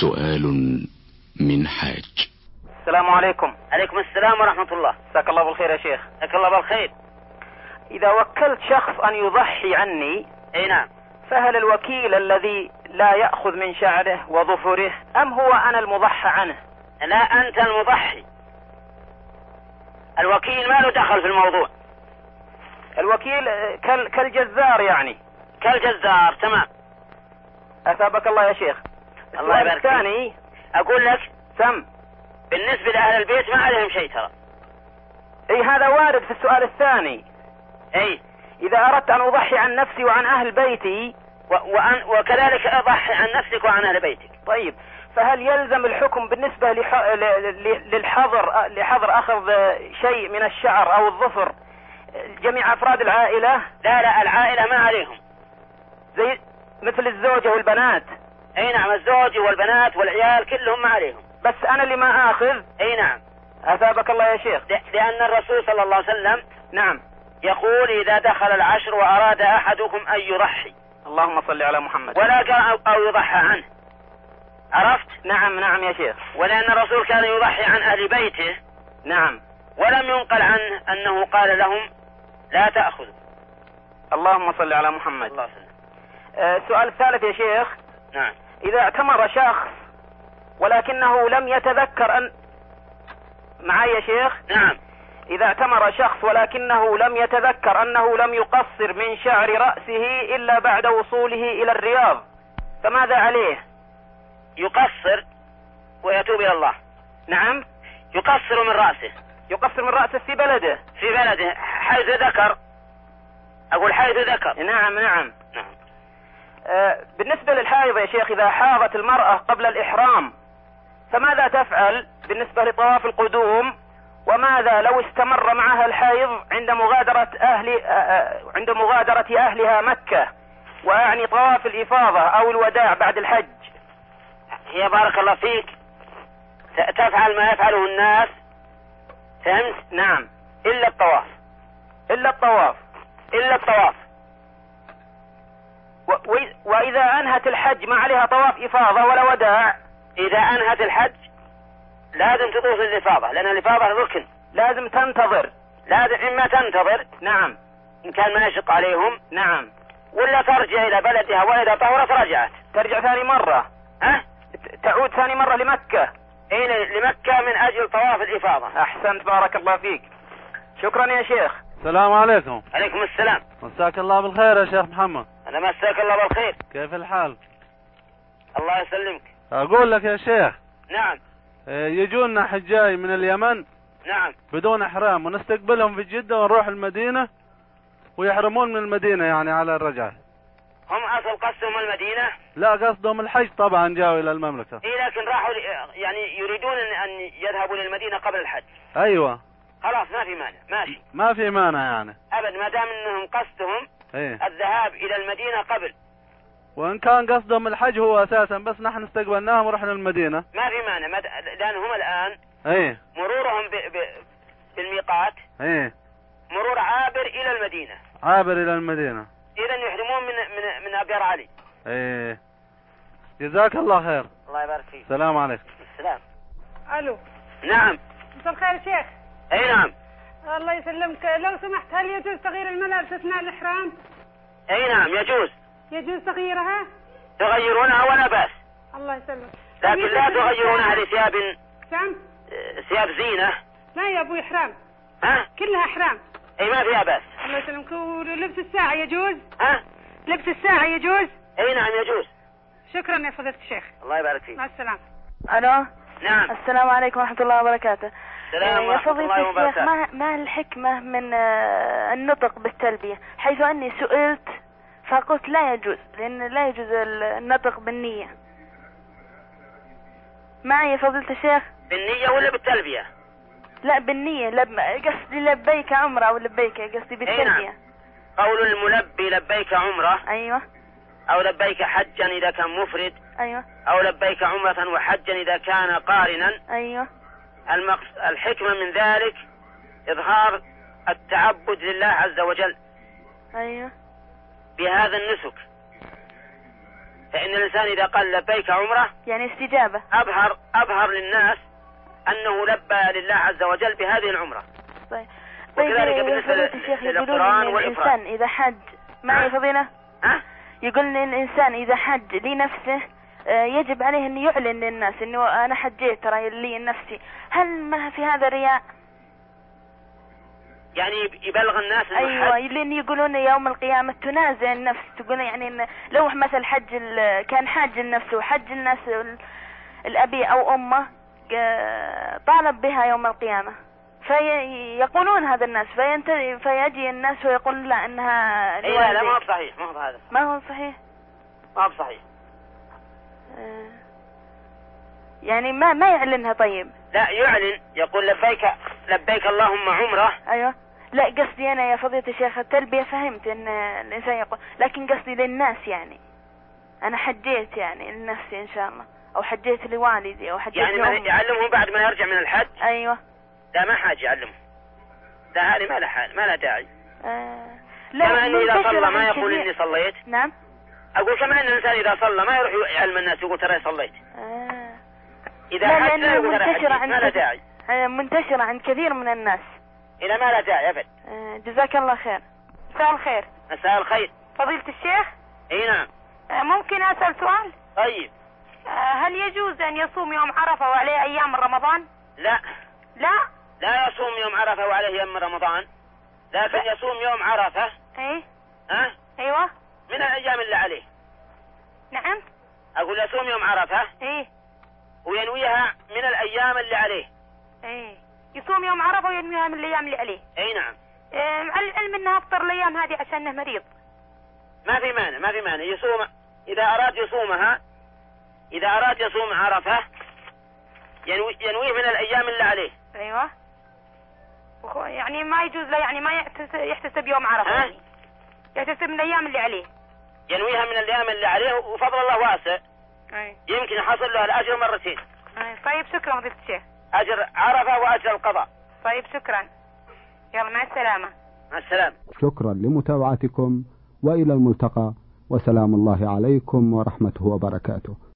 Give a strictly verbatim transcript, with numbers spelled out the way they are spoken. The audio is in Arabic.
سؤال من حاج. السلام عليكم. عليكم السلام ورحمة الله. جزاك الله بالخير يا شيخ. جزاك الله بالخير. إذا وكلت شخص أن يضحي عني، أي نعم، فهل الوكيل الذي لا يأخذ من شعره وظفره أم هو أنا المضحى عنه؟ لا، أنت المضحي، الوكيل ما له دخل في الموضوع. الوكيل كال كالجزار يعني. كالجزار، تمام. أثابك الله يا شيخ. الله يبارك فيك. الثاني أقول لك سم بالنسبة لأهل البيت ما عليهم شيء ترى. اي هذا وارد في السؤال الثاني. اي اذا اردت ان اضحي عن نفسي وعن اهل بيتي و... وأن... وكذلك اضحي عن نفسك وعن اهل بيتك. طيب، فهل يلزم الحكم بالنسبة لح... للحظر لحظر اخذ شيء من الشعر او الظفر جميع افراد العائلة؟ لا لا، العائلة ما عليهم، زي مثل الزوجة والبنات. اي نعم، الزوج والبنات والعيال كلهم ما عليهم، بس انا اللي ما اخذ. اي نعم. اثابك الله يا شيخ. لان الرسول صلى الله عليه وسلم نعم يقول اذا دخل العشر واراد احدكم ان يضحي، اللهم صل على محمد، ولا قال او يضحى عنه. عرفت؟ نعم نعم يا شيخ. ولان الرسول كان يضحي عن اهل بيته. نعم. ولم ينقل عنه انه قال لهم لا تأخذوا. اللهم صل على محمد. الله سلام. آه السؤال الثالث يا شيخ. نعم. اذا اعتمر شخص ولكنه لم يتذكر ان معي يا شيخ. نعم. إذا اعتمر شخص ولكنه لم يتذكر أنه لم يقصر من شعر رأسه إلا بعد وصوله إلى الرياض، فماذا عليه؟ يقصر ويتوب إلى الله. نعم، يقصر من رأسه. يقصر من رأسه في بلده. في بلده حيث ذكر. أقول حيث ذكر. نعم نعم نعم. آه بالنسبة للحائض يا شيخ، إذا حاضت المرأة قبل الإحرام فماذا تفعل بالنسبة لطواف القدوم؟ وماذا لو استمر معها الحيض عند مغادرة أهل عند مغادرة أهلها مكة، وأعني طواف الإفاضة أو الوداع بعد الحج؟ هي بارك الله فيك تفعل ما يفعله الناس، فهمت؟ نعم. إلا الطواف. إلا الطواف. إلا الطواف. و... وإذا أنهت الحج ما عليها طواف إفاضة ولا وداع؟ إذا أنهت الحج لازم تطوف الإفاضة، لأن الإفاضة ركن. لازم تنتظر. لازم إما تنتظر. نعم. إن كان ما يشق عليهم. نعم. ولا ترجع إلى بلدها، وإذا طهرت رجعت. ترجع ثاني مرة. ها؟ تعود ثاني مرة لمكة. إيه، لمكة من أجل طواف الإفاضة. أحسنت، بارك الله فيك. شكرا يا شيخ. السلام عليكم. عليكم السلام. مساك الله بالخير يا شيخ محمد. أنا مساك الله بالخير. كيف الحال؟ الله يسلمك. أقول لك يا شيخ. نعم. يجونا حجاي من اليمن. نعم. بدون إحرام، ونستقبلهم في جدة ونروح المدينة ويحرمون من المدينة يعني على الرجعة. هم أصل قصدهم المدينة؟ لا، قصدهم الحج طبعا، جاءوا إلى المملكة. إيه، لكن راحوا يعني يريدون أن يذهبوا للمدينة قبل الحج. أيوة. خلاص ما في مانع، ماشي. ما في مانع يعني. أبد، ما دام أنهم قصدهم إيه؟ الذهاب إلى المدينة قبل. وإن كان قصدهم الحج هو أساسا، بس نحن استقبلناهم ورحنا المدينة. ما في مانع، مد... لأن هم الآن إيه؟ مرورهم ب... ب... بالميقات. إيه؟ مرور عابر إلى المدينة. عابر إلى المدينة. إذا يحرمون من من من أبيار علي. إيه. جزاك الله خير. الله يبارك فيك. السلام عليكم. السلام. الو. نعم. مساء الخير يا شيخ. اي نعم. الله يسلمك، لو سمحت هل يجوز تغيير الملابس اثناء الاحرام؟ اي نعم يجوز. يجوز تغييرها؟ تغيرونها ولا بأس. الله يسلمك. لكن لا تغيرونها لثياب. سام؟ ثياب زينة. لا يا ابوي احرام. ها؟ كلها احرام. اي ما فيها بأس. الله يسلمك. ولبس الساعة يجوز؟ ها؟ لبس الساعة يجوز؟ اي نعم يجوز. شكرا يا فضيلة الشيخ. الله يبارك فيك. مع السلامة. الو. نعم. السلام عليكم ورحمة الله وبركاته. السلام يا فضيلة الشيخ، ما ما الحكمة من النطق بالتلبية، حيث أني سئلت فقلت لا يجوز، لأن لا يجوز النطق بالنية. معي يا فضيلة الشيخ؟ بالنية ولا بالتلبية؟ لا بالنية، لب... قصدي لبيك عمرة أو لبيك، قصدي بالتلبية. نعم. قول الملبي لبيك عمرة. أيوة. أو لبيك حجا إذا كان مفرد. أيوة. أو لبيك عمرة وحجا إذا كان قارنا. أيوة. المقص... الحكمة من ذلك إظهار التعبد لله عز وجل. أيوة. بهذا النسك، فإن الإنسان إذا قال لبيك عمرة يعني استجابة، أبهر أبهر للناس أنه لبى لله عز وجل بهذه العمرة. طيب وكذلك طيب بالنسبة للقران والإفراد. الإنسان إذا حج معي فضيلة ها؟ يقول إن الإنسان إذا حج لنفسه يجب عليه أن يعلن للناس إنه أنا حجيت ترى لي نفسي، هل ما في هذا رياء؟ يعني يبلغ الناس إنه أيوة، لأن يقولون يوم القيامة تنازع النفس، تقول يعني إن لو مثل حج كان حاج النفس وحج الناس الأبي أو أمه طالب بها يوم القيامة، فيقولون هذا الناس فينتهي فيجي الناس ويقول لا إنها إيه لا لا ما هو صحيح، ما هو هذا ما هو صحيح ما هو صحيح. آه يعني ما ما يعلنها. طيب لا يعلن، يقول لبيك لبيك اللهم عمرة. أيوة، لا قصدي أنا يا فضيلة الشيخ التلبية فهمت إن الإنسان يقول، لكن قصدي للناس يعني أنا حجيت يعني لنفسي إن شاء الله، أو حجيت لوالدي أو حجيت يعني لأمي. يعلمهم بعد ما يرجع من الحج. أيوة لا ما حاجة يعلمهم، لا هذه ما لها حال ما لها داعي. آه لا كما أنه إذا صلى ما يقول كبير. إني صليت. نعم أقول كما أن الإنسان إذا صلى ما يروح يعلم الناس يقول ترى صليت. آه إذا حج لا يقول ترى حجيت، ما لها داعي. منتشرة عند كثير من الناس. إلى ما لا داعي أبد. آه جزاك الله خير. مساء الخير. مساء الخير. فضيلة الشيخ. اي نعم. آه ممكن أسأل سؤال؟ طيب. آه هل يجوز أن يصوم يوم عرفة وعليه أيام رمضان؟ لا. لا؟ لا يصوم يوم عرفة وعليه أيام رمضان، لكن ب... يصوم يوم عرفة. ايه ها؟ ايوه. من الأيام اللي عليه. نعم. أقول يصوم يوم عرفة. ايه. وينويها من الأيام اللي عليه. ايه يصوم يوم عرفة وينويها من الأيام اللي عليه. اي نعم. إيه مع العلم انها افطر الأيام هذه عشانه مريض. ما في مانع ما في مانع يصوم إذا أراد يصومها، إذا أراد يصوم عرفة ينوي ينويه من الأيام اللي عليه. ايوه. يعني ما يجوز له يعني ما يحتسب يوم عرفة يعني. يحتسب من الأيام اللي عليه. ينويها من الأيام اللي عليه وفضل الله واسع. أي. يمكن يحصل له الأجر مرتين. أي. طيب شكرا فضيلة الشيخ. أجر عرفة وأجر القضاء. طيب شكرا. يلا مع السلامة. مع السلامة. شكرا لمتابعتكم وإلى الملتقى، وسلام الله عليكم ورحمته وبركاته.